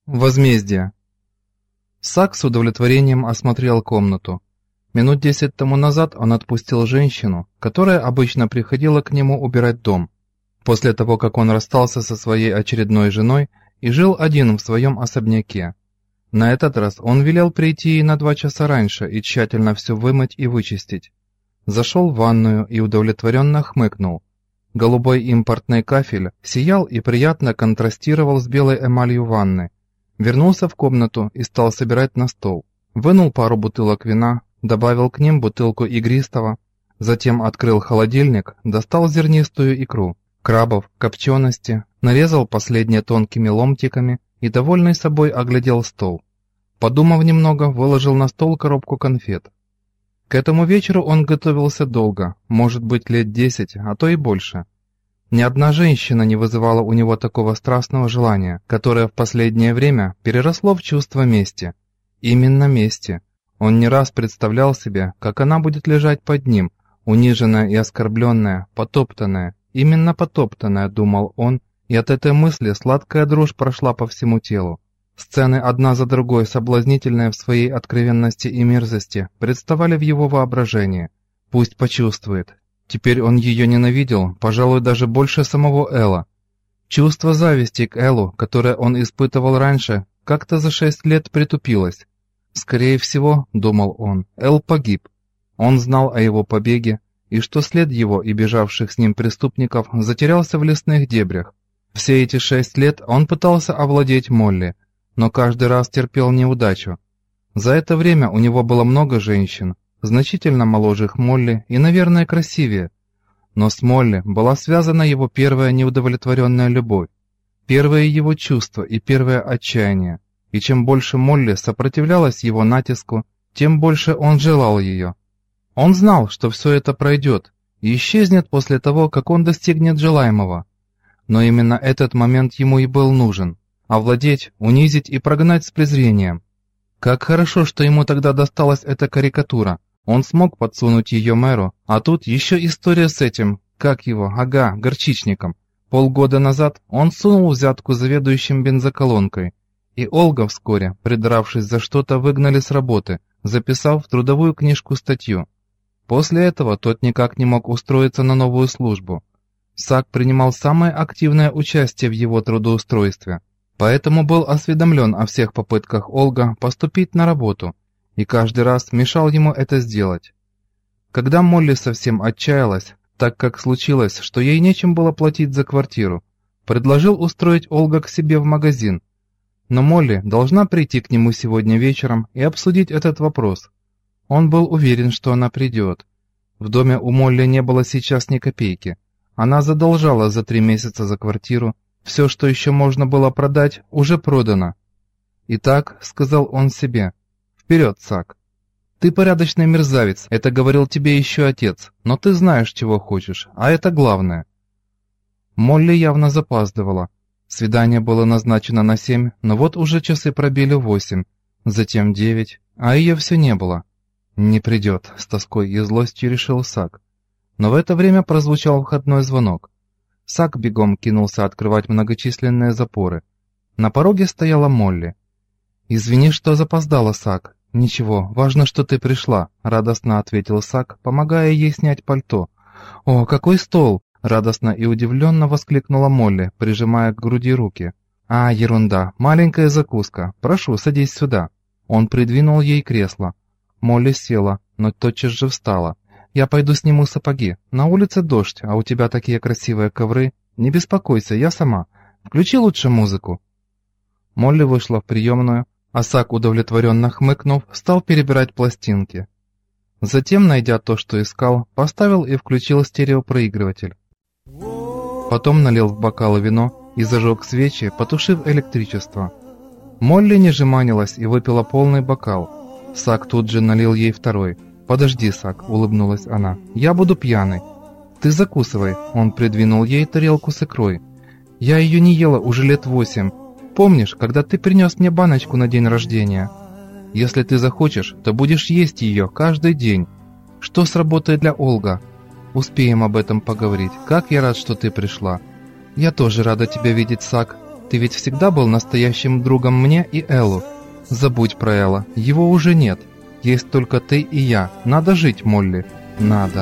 Возмездие. Сак с удовлетворением осмотрел комнату. Минут 10 тому назад он отпустил женщину, которая обычно приходила к нему убирать дом, после того, как он расстался со своей очередной женой и жил один в своем особняке. На этот раз он велел прийти ей на 2 часа раньше и тщательно все вымыть и вычистить. Зашел в ванную и удовлетворенно хмыкнул. Голубой импортный кафель сиял и приятно контрастировал с белой эмалью ванны. Вернулся в комнату и стал собирать на стол. Вынул пару бутылок вина, добавил к ним бутылку игристого, затем открыл холодильник, достал зернистую икру, крабов, копчености, нарезал последние тонкими ломтиками и, довольный собой, оглядел стол. Подумав немного, выложил на стол коробку конфет. К этому вечеру он готовился долго, может быть, лет 10, а то и больше. Ни одна женщина не вызывала у него такого страстного желания, которое в последнее время переросло в чувство мести. Именно мести. Он не раз представлял себе, как она будет лежать под ним, униженная и оскорбленная, потоптанная. Именно потоптанная, думал он, и от этой мысли сладкая дрожь прошла по всему телу. Сцены одна за другой, соблазнительные в своей откровенности и мерзости, представали в его воображении. Пусть почувствует. Теперь он ее ненавидел, пожалуй, даже больше самого Элла. Чувство зависти к Эллу, которое он испытывал раньше, как-то за 6 лет притупилось. Скорее всего, думал он, Элл погиб. Он знал о его побеге, и что след его и бежавших с ним преступников затерялся в лесных дебрях. Все эти 6 лет он пытался овладеть Молли, но каждый раз терпел неудачу. За это время у него было много женщин, значительно моложе их Молли и, наверное, красивее. Но с Молли была связана его первая неудовлетворенная любовь, первое его чувство и первое отчаяние. И чем больше Молли сопротивлялась его натиску, тем больше он желал ее. Он знал, что все это пройдет и исчезнет после того, как он достигнет желаемого. Но именно этот момент ему и был нужен. Овладеть, унизить и прогнать с презрением. Как хорошо, что ему тогда досталась эта карикатура. Он смог подсунуть ее мэру, а тут еще история с этим, горчичником. Полгода назад он сунул взятку заведующим бензоколонкой, и Олга вскоре, придравшись за что-то, выгнали с работы, записав в трудовую книжку статью. После этого тот никак не мог устроиться на новую службу. Сак принимал самое активное участие в его трудоустройстве, поэтому был осведомлен о всех попытках Олга поступить на работу, и каждый раз мешал ему это сделать. Когда Молли совсем отчаялась, так как случилось, что ей нечем было платить за квартиру, предложил устроить Олга к себе в магазин. Но Молли должна прийти к нему сегодня вечером и обсудить этот вопрос. Он был уверен, что она придет. В доме у Молли не было сейчас ни копейки. Она задолжала за 3 месяца за квартиру. Все, что еще можно было продать, уже продано. «Итак», — сказал он себе, — «вперед, Сак. Ты порядочный мерзавец, это говорил тебе еще отец, но ты знаешь, чего хочешь, а это главное». Молли явно запаздывала. Свидание было назначено на 7, но вот уже часы пробили 8, затем 9, а ее все не было. «Не придет», — с тоской и злостью решил Сак. Но в это время прозвучал входной звонок. Сак бегом кинулся открывать многочисленные запоры. На пороге стояла Молли. «Извини, что запоздала, Сак». «Ничего, важно, что ты пришла», — радостно ответил Сак, помогая ей снять пальто. «О, какой стол!» — радостно и удивленно воскликнула Молли, прижимая к груди руки. «А, ерунда, маленькая закуска. Прошу, садись сюда». Он придвинул ей кресло. Молли села, но тотчас же встала. «Я пойду сниму сапоги. На улице дождь, а у тебя такие красивые ковры. Не беспокойся, я сама. Включи лучше музыку». Молли вышла в приемную, а Сак, удовлетворенно хмыкнув, стал перебирать пластинки. Затем, найдя то, что искал, поставил и включил стереопроигрыватель. Потом налил в бокалы вино и зажег свечи, потушив электричество. Молли не жеманилась и выпила полный бокал. Сак тут же налил ей второй. «Подожди, Сак», — улыбнулась она, — «я буду пьяной». «Ты закусывай», — он придвинул ей тарелку с икрой. «Я ее не ела уже лет 8. Помнишь, когда ты принес мне баночку на день рождения? Если ты захочешь, то будешь есть ее каждый день. Что с работой для Олга? Успеем об этом поговорить. Как я рад, что ты пришла». «Я тоже рада тебя видеть, Сак. Ты ведь всегда был настоящим другом мне и Эллу. Забудь про Элла, его уже нет. Есть только ты и я. Надо жить, Молли. Надо.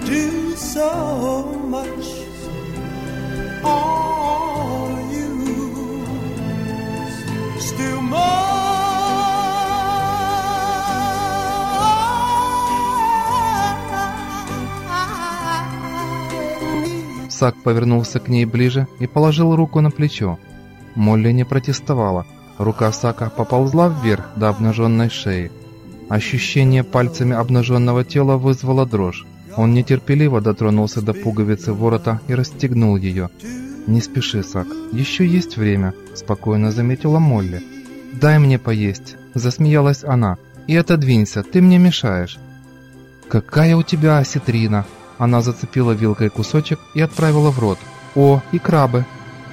Сак повернулся к ней ближе и положил руку на плечо. Молли не протестовала. Рука Сака поползла вверх до обнаженной шеи. Ощущение пальцами обнаженного тела вызвало дрожь. Он нетерпеливо дотронулся до пуговицы ворота и расстегнул ее. «Не спеши, Сак, еще есть время», – спокойно заметила Молли. «Дай мне поесть», – засмеялась она. «И отодвинься, ты мне мешаешь». «Какая у тебя осетрина!» Она зацепила вилкой кусочек и отправила в рот. «О, и крабы!»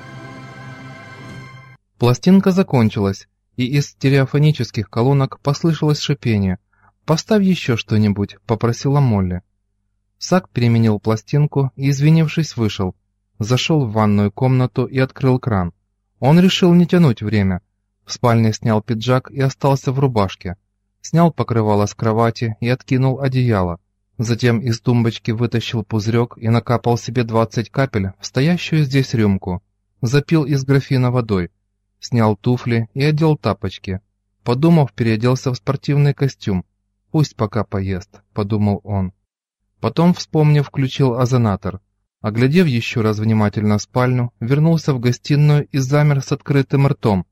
Пластинка закончилась, и из стереофонических колонок послышалось шипение. «Поставь еще что-нибудь», – попросила Молли. Сак переменил пластинку и, извинившись, вышел. Зашел в ванную комнату и открыл кран. Он решил не тянуть время. В спальне снял пиджак и остался в рубашке. Снял покрывало с кровати и откинул одеяло. Затем из тумбочки вытащил пузырек и накапал себе 20 капель в стоящую здесь рюмку. Запил из графина водой. Снял туфли и одел тапочки. Подумав, переоделся в спортивный костюм. «Пусть пока поест», — подумал он. Потом, вспомнив, включил озонатор. Оглядев еще раз внимательно спальню, вернулся в гостиную и замер с открытым ртом.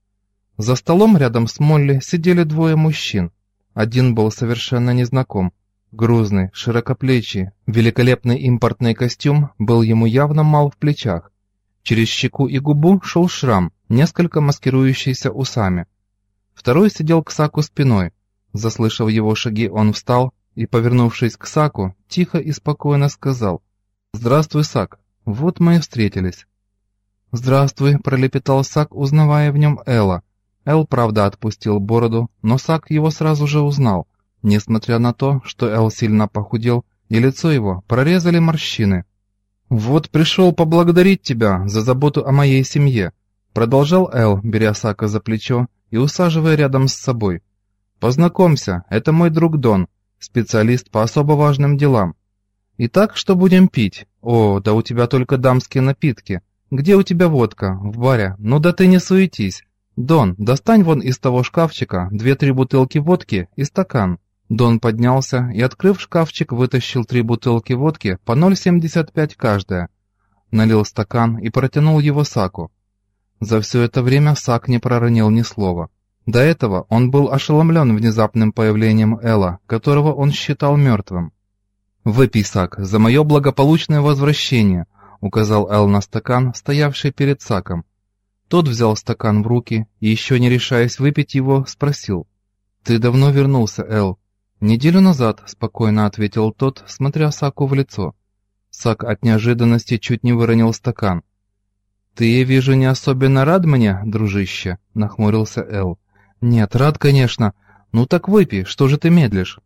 За столом рядом с Молли сидели двое мужчин. Один был совершенно незнаком. Грузный, широкоплечий, великолепный импортный костюм был ему явно мал в плечах. Через щеку и губу шел шрам, несколько маскирующийся усами. Второй сидел к Саку спиной. Заслышав его шаги, он встал и, повернувшись к Саку, тихо и спокойно сказал: «Здравствуй, Сак, вот мы и встретились». «Здравствуй», — пролепетал Сак, узнавая в нем Элла. Эл, правда, отпустил бороду, но Сак его сразу же узнал, несмотря на то, что Эл сильно похудел, и лицо его прорезали морщины. «Вот пришел поблагодарить тебя за заботу о моей семье», — продолжал Эл, беря Сака за плечо и усаживая рядом с собой. «Познакомься, это мой друг Дон, специалист по особо важным делам. Итак, что будем пить? О, да у тебя только дамские напитки. Где у тебя водка? В баре? Ну да ты не суетись. Дон, достань вон из того шкафчика 2-3 бутылки водки и стакан». Дон поднялся и, открыв шкафчик, вытащил 3 бутылки водки по 0,75 каждая. Налил стакан и протянул его Саку. За все это время Сак не проронил ни слова. До этого он был ошеломлен внезапным появлением Элла, которого он считал мертвым. «Выпей, Сак, за мое благополучное возвращение», — указал Эл на стакан, стоявший перед Саком. Тот взял стакан в руки и, еще не решаясь выпить его, спросил: «Ты давно вернулся, Эл?» «Неделю назад», — спокойно ответил тот, смотря Саку в лицо. Сак от неожиданности чуть не выронил стакан. «Ты, я вижу, не особенно рад мне, дружище?» — нахмурился Эл. «Нет, рад, конечно. Ну так выпей, что же ты медлишь?»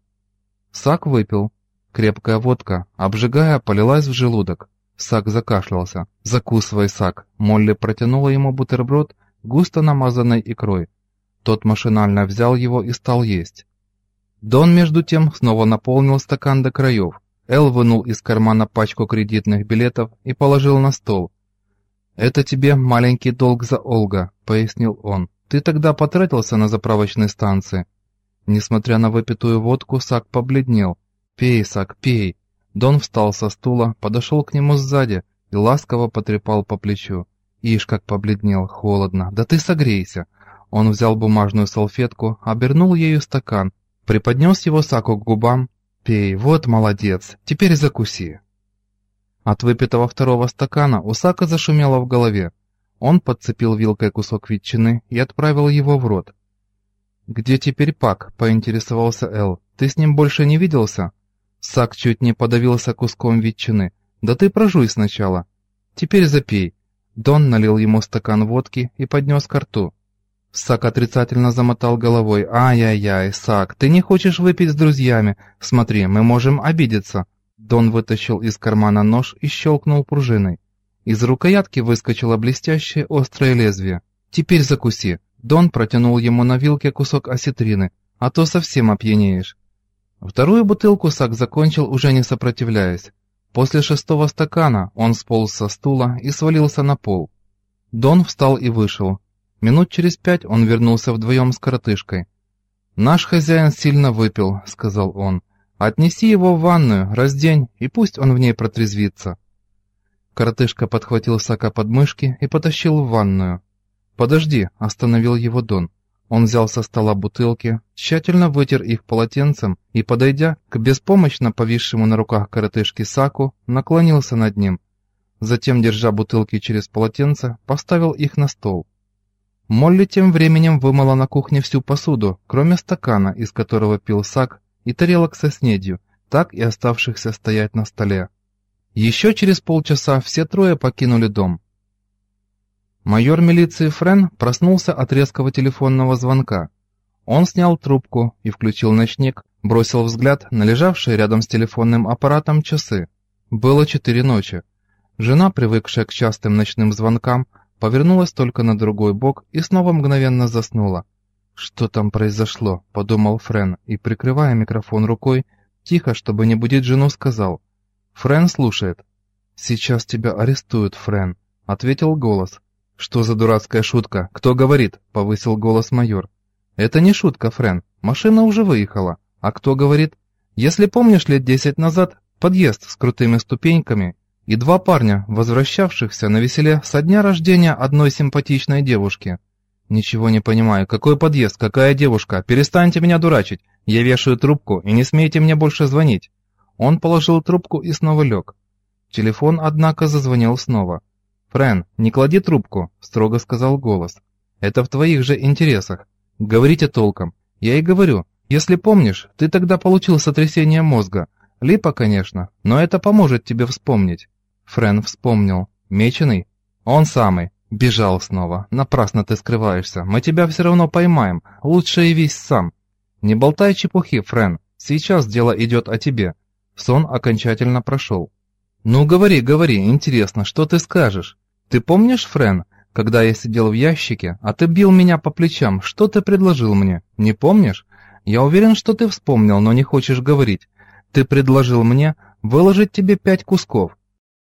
Сак выпил. Крепкая водка, обжигая, полилась в желудок. Сак закашлялся. «Закусывай, Сак!» Молли протянула ему бутерброд, густо намазанной икрой. Тот машинально взял его и стал есть. Дон, между тем, снова наполнил стакан до краев. Эл вынул из кармана пачку кредитных билетов и положил на стол. «Это тебе маленький долг за Олга», — пояснил он. «Ты тогда потратился на заправочной станции». Несмотря на выпитую водку, Сак побледнел. «Пей, Сак, пей». Дон встал со стула, подошел к нему сзади и ласково потрепал по плечу. «Ишь, как побледнел, холодно. Да ты согрейся». Он взял бумажную салфетку, обернул ею стакан, приподнес его Саку к губам. «Пей, вот молодец, теперь закуси». От выпитого второго стакана у Сака зашумело в голове. Он подцепил вилкой кусок ветчины и отправил его в рот. «Где теперь Пак?» — поинтересовался Эл. «Ты с ним больше не виделся?» Сак чуть не подавился куском ветчины. «Да ты прожуй сначала. Теперь запей». Дон налил ему стакан водки и поднес ко рту. Сак отрицательно замотал головой. «Ай-яй-яй, Сак, ты не хочешь выпить с друзьями? Смотри, мы можем обидеться». Дон вытащил из кармана нож и щелкнул пружиной. Из рукоятки выскочило блестящее острое лезвие. «Теперь закуси». Дон протянул ему на вилке кусок осетрины, а то совсем опьянеешь. Вторую бутылку Сак закончил, уже не сопротивляясь. После 6-го стакана он сполз со стула и свалился на пол. Дон встал и вышел. Минут через 5 он вернулся вдвоем с коротышкой. «Наш хозяин сильно выпил», — сказал он. «Отнеси его в ванную, раздень, и пусть он в ней протрезвится». Коротышка подхватил Сака под мышки и потащил в ванную. «Подожди», — остановил его Дон. Он взял со стола бутылки, тщательно вытер их полотенцем и, подойдя к беспомощно повисшему на руках коротышке Саку, наклонился над ним. Затем, держа бутылки через полотенце, поставил их на стол. Молли тем временем вымыла на кухне всю посуду, кроме стакана, из которого пил Сак, и тарелок со снедью, так и оставшихся стоять на столе. Еще через полчаса все трое покинули дом. Майор милиции Френ проснулся от резкого телефонного звонка. Он снял трубку и включил ночник, бросил взгляд на лежавшие рядом с телефонным аппаратом часы. Было 4 ночи. Жена, привыкшая к частым ночным звонкам, повернулась только на другой бок и снова мгновенно заснула. «Что там произошло?» – подумал Френ и, прикрывая микрофон рукой, тихо, чтобы не будить жену, сказал. «Френ слушает». «Сейчас тебя арестуют, Френ», – ответил голос. «Что за дурацкая шутка? Кто говорит?» – повысил голос майор. «Это не шутка, Френ. Машина уже выехала. А кто говорит? Если помнишь, лет 10 назад подъезд с крутыми ступеньками и 2 парня, возвращавшихся на веселе со дня рождения одной симпатичной девушки». «Ничего не понимаю. Какой подъезд? Какая девушка? Перестаньте меня дурачить. Я вешаю трубку, и не смейте мне больше звонить». Он положил трубку и снова лег. Телефон, однако, зазвонил снова. «Френ, не клади трубку», — строго сказал голос. «Это в твоих же интересах. Говорите толком. Я и говорю. Если помнишь, ты тогда получил сотрясение мозга. Липа, конечно, но это поможет тебе вспомнить». Френ вспомнил. «Меченый?» «Он самый. Бежал снова. Напрасно ты скрываешься. Мы тебя все равно поймаем. Лучше явись сам». «Не болтай чепухи, Френ. Сейчас дело идет о тебе». Сон окончательно прошел. «Ну, говори, интересно, что ты скажешь? Ты помнишь, Френ, когда я сидел в ящике, а ты бил меня по плечам, что ты предложил мне? Не помнишь? Я уверен, что ты вспомнил, но не хочешь говорить. Ты предложил мне выложить тебе 5 кусков.